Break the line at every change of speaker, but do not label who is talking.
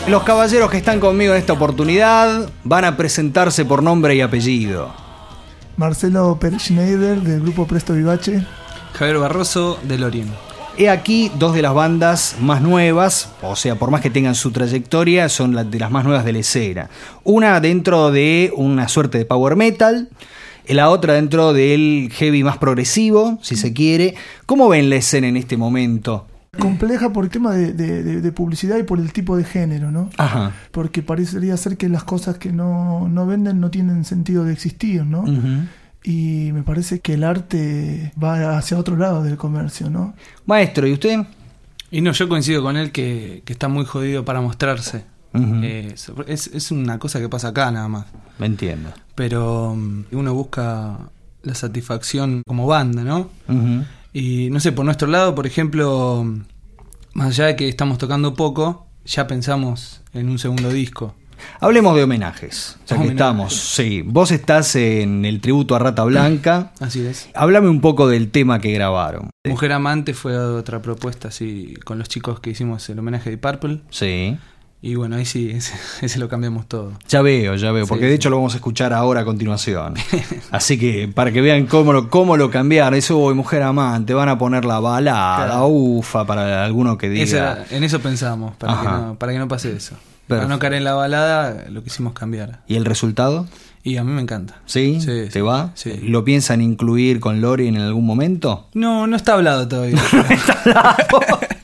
Los caballeros que están conmigo en esta oportunidad van a presentarse por nombre y apellido.
Marcelo Pérez-Schneider, del grupo Presto Vivace.
Javier Barroso, del Orient.
He aquí dos de las bandas más nuevas, o sea, por más que tengan su trayectoria, son de las más nuevas de la escena. Una dentro de una suerte de power metal, la otra dentro del heavy más progresivo, si se quiere. ¿Cómo ven la escena en este momento?
Compleja por el tema de publicidad y por el tipo de género, ¿no?
Ajá.
Porque parecería ser que las cosas que no venden no tienen sentido de existir, ¿no?
Uh-huh.
Y me parece que el arte va hacia otro lado del comercio, ¿no?
Maestro, ¿y usted?
Y no, yo coincido con él que está muy jodido para mostrarse.
Uh-huh.
Es una cosa que pasa acá nada más.
Me entiendo.
Pero uno busca la satisfacción como banda, ¿no?
Uh-huh.
Y no sé, por nuestro lado, por ejemplo, más allá de que estamos tocando poco, ya pensamos en un segundo disco.
Hablemos de homenajes, ya que estamos. Sí, vos estás en el tributo a Rata Blanca.
Así es.
Háblame un poco del tema que grabaron.
Mujer Amante fue otra propuesta, así, con los chicos que hicimos el homenaje de Purple.
Sí.
Y bueno, ahí sí, ese lo cambiamos todo.
Ya veo, porque
sí,
de hecho lo vamos a escuchar ahora a continuación. Así que para que vean cómo lo cambiaron. Eso, Mujer Amante, van a poner la balada,
claro.
Ufa, para alguno que diga.
En eso pensamos, para que no pase eso.
Perfecto.
Para no caer en la balada, lo quisimos cambiar.
¿Y el resultado?
Y a mí me encanta.
¿Sí?
Sí,
¿Te va?
Sí.
¿Lo piensan incluir con Lori en algún momento?
No está hablado todavía.
No está hablado.